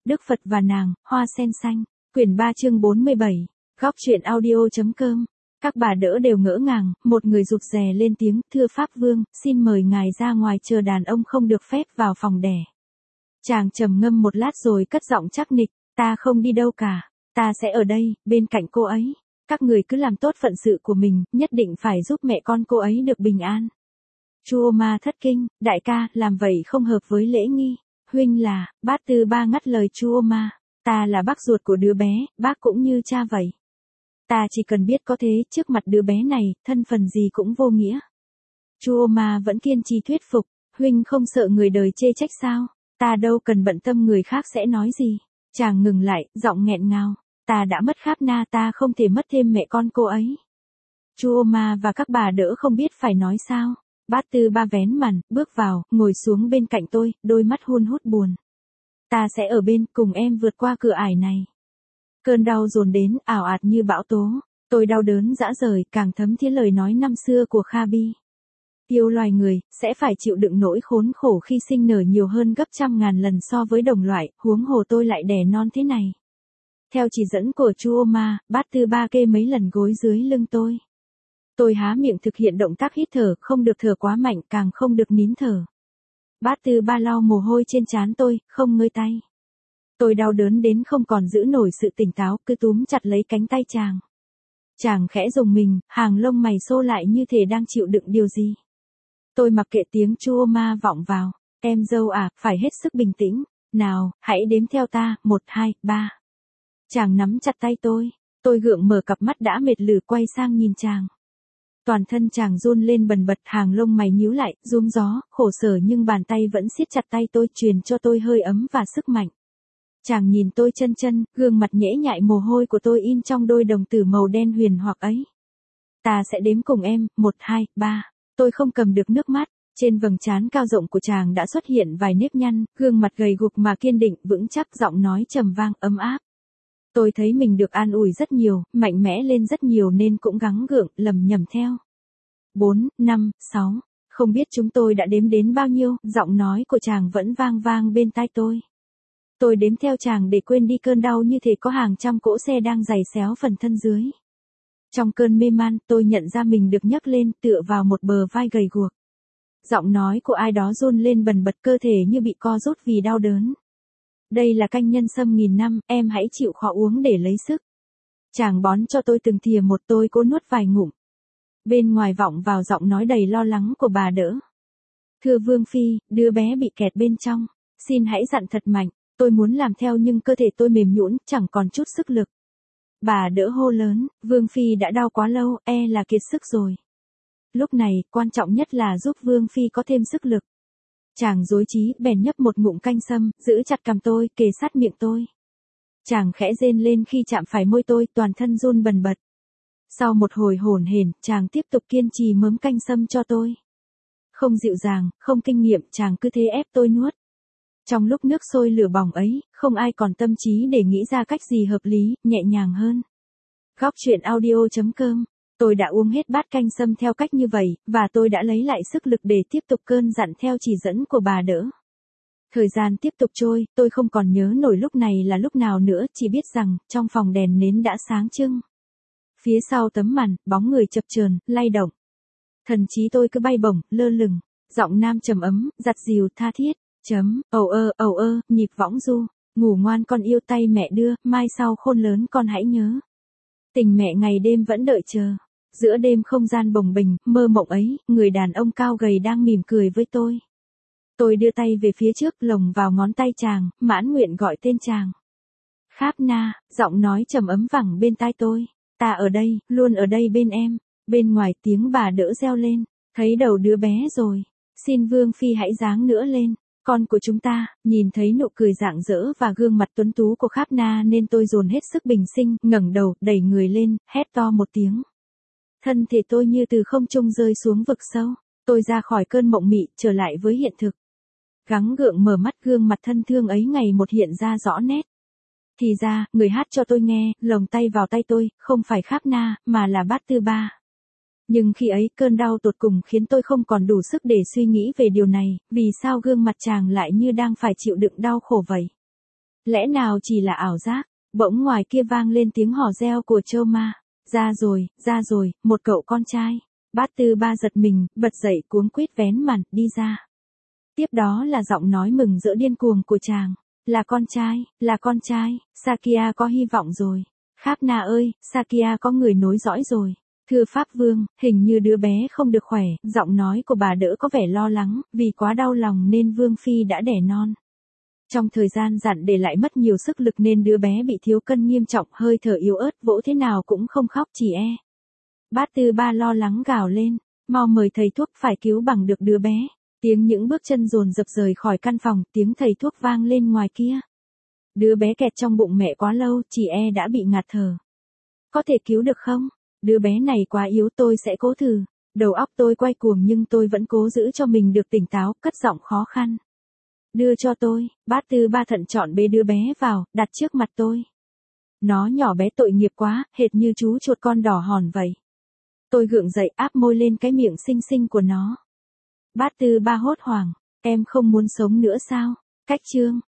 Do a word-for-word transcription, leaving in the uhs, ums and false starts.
Đức Phật và nàng, hoa sen xanh, quyển ba chương bốn mươi bảy, góc truyện audio.com. Các bà đỡ đều ngỡ ngàng, một người rụt rè lên tiếng, thưa Pháp Vương, xin mời ngài ra ngoài chờ đàn ông không được phép vào phòng đẻ. Chàng trầm ngâm một lát rồi cất giọng chắc nịch, ta không đi đâu cả, ta sẽ ở đây, bên cạnh cô ấy. Các người cứ làm tốt phận sự của mình, nhất định phải giúp mẹ con cô ấy được bình an. Chu Ô Ma thất kinh, đại ca, làm vậy không hợp với lễ nghi. Huynh là, bát Tư Ba ngắt lời Chu Ô Ma, ta là bác ruột của đứa bé, bác cũng như cha vậy. Ta chỉ cần biết có thế, trước mặt đứa bé này, thân phần gì cũng vô nghĩa. Chu Ô Ma vẫn kiên trì thuyết phục, huynh không sợ người đời chê trách sao, ta đâu cần bận tâm người khác sẽ nói gì. Chàng ngừng lại, giọng nghẹn ngào, ta đã mất Kháp Na, ta không thể mất thêm mẹ con cô ấy. Chu Ô Ma và các bà đỡ không biết phải nói sao. Bát Tư Ba vén màn, bước vào, ngồi xuống bên cạnh tôi, đôi mắt hun hút buồn. Ta sẽ ở bên, cùng em vượt qua cửa ải này. Cơn đau dồn đến, ảo ạt như bão tố. Tôi đau đớn dã rời, càng thấm thía lời nói năm xưa của Kha Bi. Yêu loài người, sẽ phải chịu đựng nỗi khốn khổ khi sinh nở nhiều hơn gấp trăm ngàn lần so với đồng loại, huống hồ tôi lại đẻ non thế này. Theo chỉ dẫn của Chu Ô Ma, Bát Tư Ba kê mấy lần gối dưới lưng tôi. Tôi há miệng thực hiện động tác hít thở, không được thở quá mạnh, càng không được nín thở. Bát Tư Ba lau mồ hôi trên trán tôi, không ngơi tay. Tôi đau đớn đến không còn giữ nổi sự tỉnh táo, cứ túm chặt lấy cánh tay chàng. Chàng khẽ rùng mình, hàng lông mày xô lại như thể đang chịu đựng điều gì. Tôi mặc kệ tiếng Chu Ô Ma vọng vào, em dâu à, phải hết sức bình tĩnh, nào, hãy đếm theo ta, một, hai, ba. Chàng nắm chặt tay tôi, tôi gượng mở cặp mắt đã mệt lử quay sang nhìn chàng. Toàn thân chàng run lên bần bật, hàng lông mày nhíu lại, rúm gió, khổ sở nhưng bàn tay vẫn siết chặt tay tôi, truyền cho tôi hơi ấm và sức mạnh. Chàng nhìn tôi chân chân, gương mặt nhễ nhại, mồ hôi của tôi in trong đôi đồng tử màu đen huyền hoặc ấy. Ta sẽ đếm cùng em, một, hai, ba. Tôi không cầm được nước mắt, trên vầng trán cao rộng của chàng đã xuất hiện vài nếp nhăn, gương mặt gầy gục mà kiên định, vững chắc, giọng nói trầm vang, ấm áp. Tôi thấy mình được an ủi rất nhiều, mạnh mẽ lên rất nhiều nên cũng gắng gượng, lầm nhầm theo. Bốn, năm, sáu, không biết chúng tôi đã đếm đến bao nhiêu, giọng nói của chàng vẫn vang vang bên tai tôi. Tôi đếm theo chàng để quên đi cơn đau như thể có hàng trăm cỗ xe đang giày xéo phần thân dưới. Trong cơn mê man, tôi nhận ra mình được nhấc lên, tựa vào một bờ vai gầy guộc. Giọng nói của ai đó run lên bần bật, cơ thể như bị co rút vì đau đớn. Đây là canh nhân sâm nghìn năm, em hãy chịu khó uống để lấy sức. Chàng bón cho tôi từng thìa một, tôi cố nuốt vài ngụm. Bên ngoài vọng vào giọng nói đầy lo lắng của bà đỡ. Thưa Vương Phi, đứa bé bị kẹt bên trong, xin hãy dặn thật mạnh. Tôi muốn làm theo nhưng cơ thể tôi mềm nhũn, chẳng còn chút sức lực. Bà đỡ hô lớn, Vương Phi đã đau quá lâu, e là kiệt sức rồi. Lúc này, quan trọng nhất là giúp Vương Phi có thêm sức lực. Chàng rối trí, bèn nhấp một ngụm canh sâm, giữ chặt cằm tôi, kề sát miệng tôi. Chàng khẽ rên lên khi chạm phải môi tôi, toàn thân run bần bật. Sau một hồi hổn hển, chàng tiếp tục kiên trì mớm canh sâm cho tôi. Không dịu dàng, không kinh nghiệm, chàng cứ thế ép tôi nuốt. Trong lúc nước sôi lửa bỏng ấy, không ai còn tâm trí để nghĩ ra cách gì hợp lý, nhẹ nhàng hơn. Góc truyện audio.com. Tôi đã uống hết bát canh sâm theo cách như vậy, và tôi đã lấy lại sức lực để tiếp tục cơn dặn theo chỉ dẫn của bà đỡ. Thời gian tiếp tục trôi, tôi không còn nhớ nổi lúc này là lúc nào nữa, chỉ biết rằng, trong phòng đèn nến đã sáng trưng. Phía sau tấm màn, bóng người chập chờn, lay động. Thần trí tôi cứ bay bổng, lơ lửng, giọng nam trầm ấm, giặt dìu, tha thiết. Chấm, ầu ơ, ầu ơ, nhịp võng du, ngủ ngoan con yêu, tay mẹ đưa, mai sau khôn lớn con hãy nhớ. Tình mẹ ngày đêm vẫn đợi chờ. Giữa đêm không gian bồng bềnh, mơ mộng ấy, người đàn ông cao gầy đang mỉm cười với tôi. Tôi đưa tay về phía trước, lồng vào ngón tay chàng, mãn nguyện gọi tên chàng. Kháp Na, giọng nói trầm ấm vẳng bên tai tôi. Ta ở đây, luôn ở đây bên em. Bên ngoài tiếng bà đỡ reo lên, thấy đầu đứa bé rồi. Xin Vương Phi hãy giáng nữa lên. Con của chúng ta, nhìn thấy nụ cười rạng rỡ và gương mặt tuấn tú của Kháp Na nên tôi dồn hết sức bình sinh, ngẩng đầu, đẩy người lên, hét to một tiếng. Thân thể tôi như từ không trung rơi xuống vực sâu, tôi ra khỏi cơn mộng mị, trở lại với hiện thực. Gắng gượng mở mắt, gương mặt thân thương ấy ngày một hiện ra rõ nét. Thì ra, người hát cho tôi nghe, lồng tay vào tay tôi, không phải Kháp Na, mà là Bát Tư Ba. Nhưng khi ấy, cơn đau tột cùng khiến tôi không còn đủ sức để suy nghĩ về điều này, vì sao gương mặt chàng lại như đang phải chịu đựng đau khổ vậy. Lẽ nào chỉ là ảo giác? Bỗng ngoài kia vang lên tiếng hò reo của Châu Ma. Ra rồi, ra rồi, một cậu con trai. Bát Tư Ba giật mình, bật dậy cuống quýt vén màn, đi ra. Tiếp đó là giọng nói mừng rỡ điên cuồng của chàng. Là con trai, là con trai, Sakya có hy vọng rồi. Kháp Na ơi, Sakya có người nối dõi rồi. Thưa Pháp Vương, hình như đứa bé không được khỏe, giọng nói của bà đỡ có vẻ lo lắng, vì quá đau lòng nên Vương Phi đã đẻ non. Trong thời gian dặn để lại mất nhiều sức lực nên đứa bé bị thiếu cân nghiêm trọng, hơi thở yếu ớt, vỗ thế nào cũng không khóc, chỉ e. Bát Tư Ba lo lắng gào lên, mau mời thầy thuốc, phải cứu bằng được đứa bé. Tiếng những bước chân dồn dập rời khỏi căn phòng, tiếng thầy thuốc vang lên ngoài kia. Đứa bé kẹt trong bụng mẹ quá lâu, chỉ e đã bị ngạt thở. Có thể cứu được không? Đứa bé này quá yếu, tôi sẽ cố thử. Đầu óc tôi quay cuồng nhưng tôi vẫn cố giữ cho mình được tỉnh táo, cất giọng khó khăn. Đưa cho tôi. Bát Tư Ba thận trọng bế đứa bé vào, đặt trước mặt tôi. Nó nhỏ bé tội nghiệp quá, hệt như chú chuột con đỏ hòn vậy. Tôi gượng dậy, áp môi lên cái miệng xinh xinh của nó. Bát Tư Ba hốt hoảng, em không muốn sống nữa sao? Cách chương.